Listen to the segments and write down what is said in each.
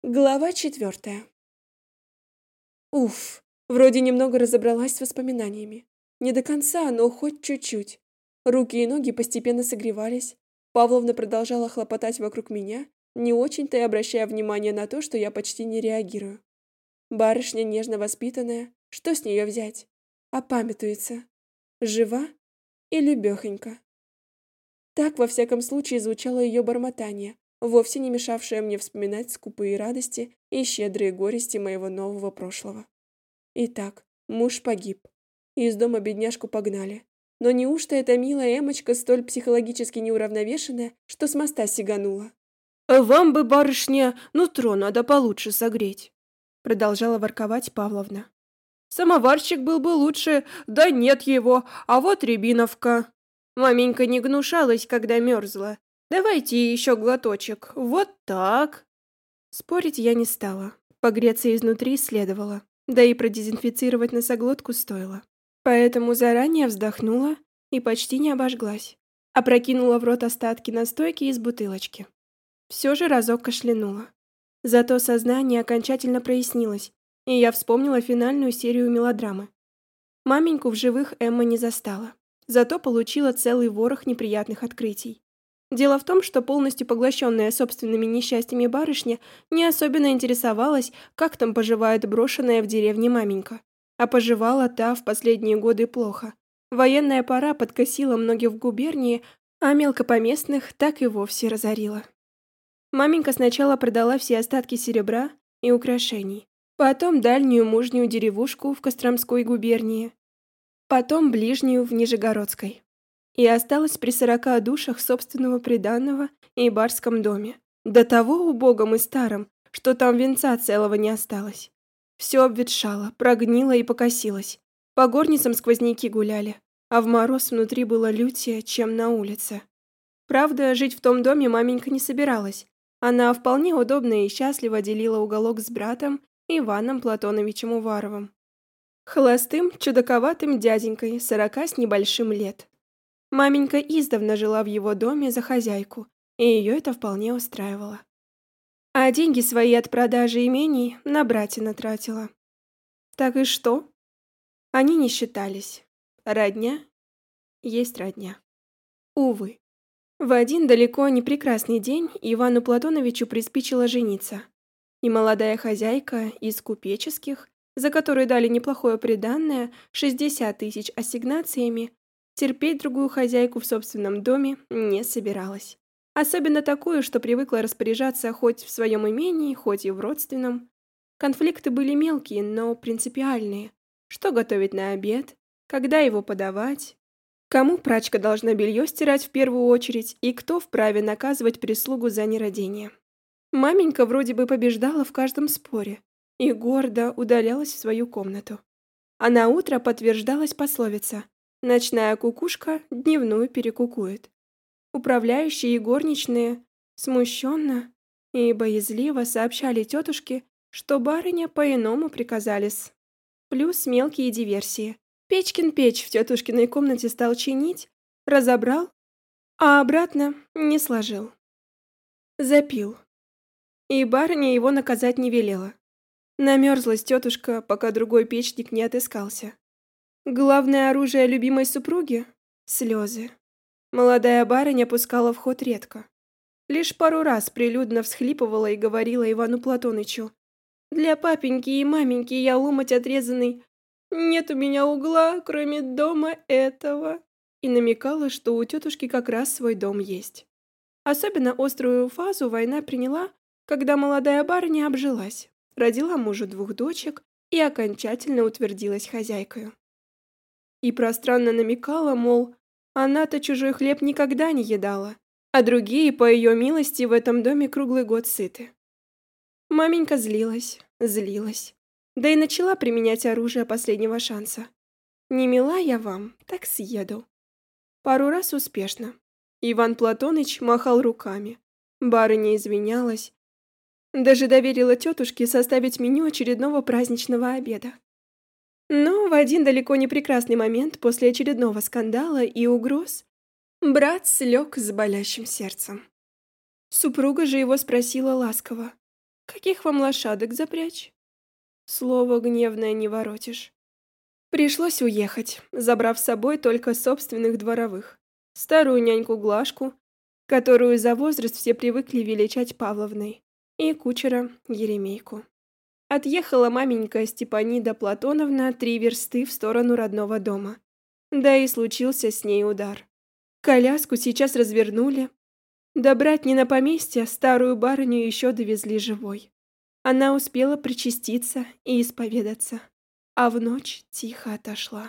Глава 4. Уф, вроде немного разобралась с воспоминаниями. Не до конца, но хоть чуть-чуть. Руки и ноги постепенно согревались. Павловна продолжала хлопотать вокруг меня, не очень-то и обращая внимание на то, что я почти не реагирую. Барышня нежно воспитанная, что с нее взять? Опамятуется. Жива и любехонька. Так, во всяком случае, звучало ее бормотание, вовсе не мешавшее мне вспоминать скупые радости и щедрые горести моего нового прошлого. Итак, муж погиб. Из дома бедняжку погнали. Но неужто эта милая Эмочка столь психологически неуравновешенная, что с моста сиганула? «Вам бы, барышня, нутро надо получше согреть», — продолжала ворковать Павловна. «Самоварчик был бы лучше, да нет его, а вот рябиновка. Маменька не гнушалась, когда мерзла. Давайте еще глоточек, вот так». Спорить я не стала. Погреться изнутри следовало, да и продезинфицировать носоглотку стоило. Поэтому заранее вздохнула и почти не обожглась. Опрокинула в рот остатки настойки из бутылочки. Все же разок кашлянула. Зато сознание окончательно прояснилось, и я вспомнила финальную серию мелодрамы. Маменьку в живых Эмма не застала, зато получила целый ворох неприятных открытий. Дело в том, что полностью поглощенная собственными несчастьями барышня не особенно интересовалась, как там поживает брошенная в деревне маменька. А поживала та в последние годы плохо. Военная пора подкосила многих в губернии, а мелкопоместных так и вовсе разорила. Маменька сначала продала все остатки серебра и украшений, потом дальнюю мужнюю деревушку в Костромской губернии, потом ближнюю в Нижегородской. И осталась при 40 душах собственного приданого и барском доме. До того убогом и старом, что там венца целого не осталось. Все обветшало, прогнило и покосилось. По горницам сквозняки гуляли, а в мороз внутри было лютее, чем на улице. Правда, жить в том доме маменька не собиралась. Она вполне удобно и счастливо делила уголок с братом Иваном Платоновичем Уваровым. Холостым, чудаковатым дяденькой, 40 с небольшим лет. Маменька издавна жила в его доме за хозяйку, и ее это вполне устраивало. А деньги свои от продажи имений на братина тратила. Так и что? Они не считались. Родня есть родня. Увы. В один далеко не прекрасный день Ивану Платоновичу приспичило жениться. И молодая хозяйка из купеческих, за которую дали неплохое приданное, 60 тысяч ассигнациями, терпеть другую хозяйку в собственном доме не собиралась. Особенно такую, что привыкла распоряжаться хоть в своем имении, хоть и в родственном. Конфликты были мелкие, но принципиальные. Что готовить на обед, когда его подавать, кому прачка должна белье стирать в первую очередь и кто вправе наказывать прислугу за нерадение. Маменька вроде бы побеждала в каждом споре и гордо удалялась в свою комнату. А на утро подтверждалась пословица: «Ночная кукушка дневную перекукует». Управляющие и горничные смущенно и боязливо сообщали тетушке, что барыня по-иному приказались. Плюс мелкие диверсии. Печкин печь в тетушкиной комнате стал чинить, разобрал, а обратно не сложил. Запил. И барыня его наказать не велела. Намерзлась тетушка, пока другой печник не отыскался. Главное оружие любимой супруги — слезы. Молодая барыня пускала в ход редко. Лишь пару раз прилюдно всхлипывала и говорила Ивану Платонычу: «Для папеньки и маменьки я ломоть отрезанный. Нет у меня угла, кроме дома этого». И намекала, что у тетушки как раз свой дом есть. Особенно острую фазу война приняла, когда молодая барыня обжилась, родила мужу 2 дочек и окончательно утвердилась хозяйкою. И пространно намекала, мол, она-то чужой хлеб никогда не едала, а другие, по ее милости, в этом доме круглый год сыты. Маменька злилась, злилась, да и начала применять оружие последнего шанса. «Не мила я вам, так съеду». Пару раз успешно. Иван Платоныч махал руками. Барыня извинялась. Даже доверила тетушке составить меню очередного праздничного обеда. Но в один далеко не прекрасный момент после очередного скандала и угроз брат слег с болящим сердцем. Супруга же его спросила ласково: Каких вам лошадок запрячь? Слово гневное не воротишь. Пришлось уехать, забрав с собой только собственных дворовых. Старую няньку Глашку, которую за возраст все привыкли величать Павловной, и кучера Еремейку. Отъехала маменька Степанида Платоновна 3 версты в сторону родного дома. Да и случился с ней удар. Коляску сейчас развернули. Добрать не на поместье, старую барыню еще довезли живой. Она успела причаститься и исповедаться, а в ночь тихо отошла.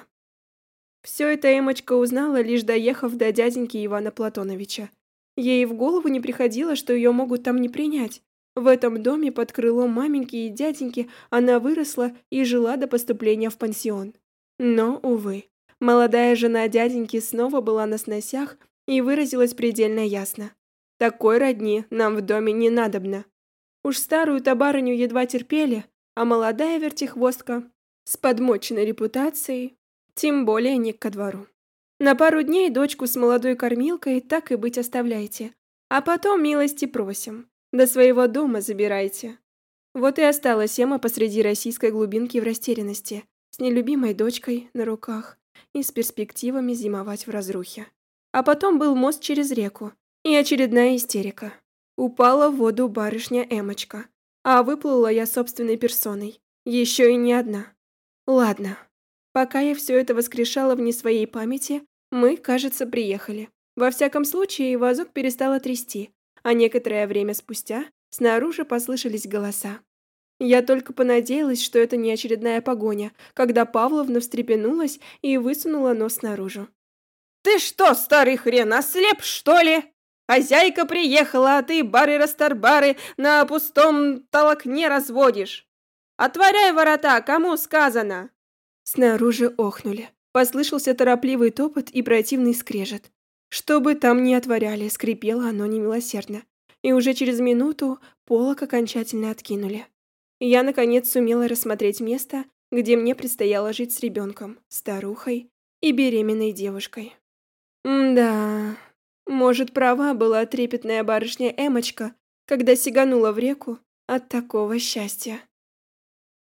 Все это Эмочка узнала, лишь доехав до дяденьки Ивана Платоновича. Ей в голову не приходило, что ее могут там не принять. В этом доме под крылом маменьки и дяденьки она выросла и жила до поступления в пансион. Но, увы, молодая жена дяденьки снова была на сносях и выразилась предельно ясно. Такой родни нам в доме не надобно. Уж старую-то барыню едва терпели, а молодая вертихвостка с подмоченной репутацией тем более не ко двору. На пару дней дочку с молодой кормилкой так и быть оставляйте, а потом милости просим, до своего дома забирайте. Вот и осталась Эма посреди российской глубинки в растерянности, с нелюбимой дочкой на руках и с перспективами зимовать в разрухе. А потом был мост через реку и очередная истерика. Упала в воду барышня Эмочка, а выплыла я собственной персоной, еще и не одна. Ладно. Пока я все это воскрешала в не своей памяти, мы, кажется, приехали. Во всяком случае, вазок перестало трясти, а некоторое время спустя снаружи послышались голоса. Я только понадеялась, что это не очередная погоня, когда Павловна встрепенулась и высунула нос наружу. «Ты что, старый хрен, ослеп, что ли? Хозяйка приехала, а ты бары-растарбары на пустом толокне разводишь. Отворяй ворота, кому сказано!» Снаружи охнули. Послышался торопливый топот и противный скрежет. Что бы там ни отворяли, скрипело оно немилосердно. И уже через минуту полог окончательно откинули. Я, наконец, сумела рассмотреть место, где мне предстояло жить с ребенком, старухой и беременной девушкой. Да, может, права была трепетная барышня Эмочка, когда сиганула в реку от такого счастья.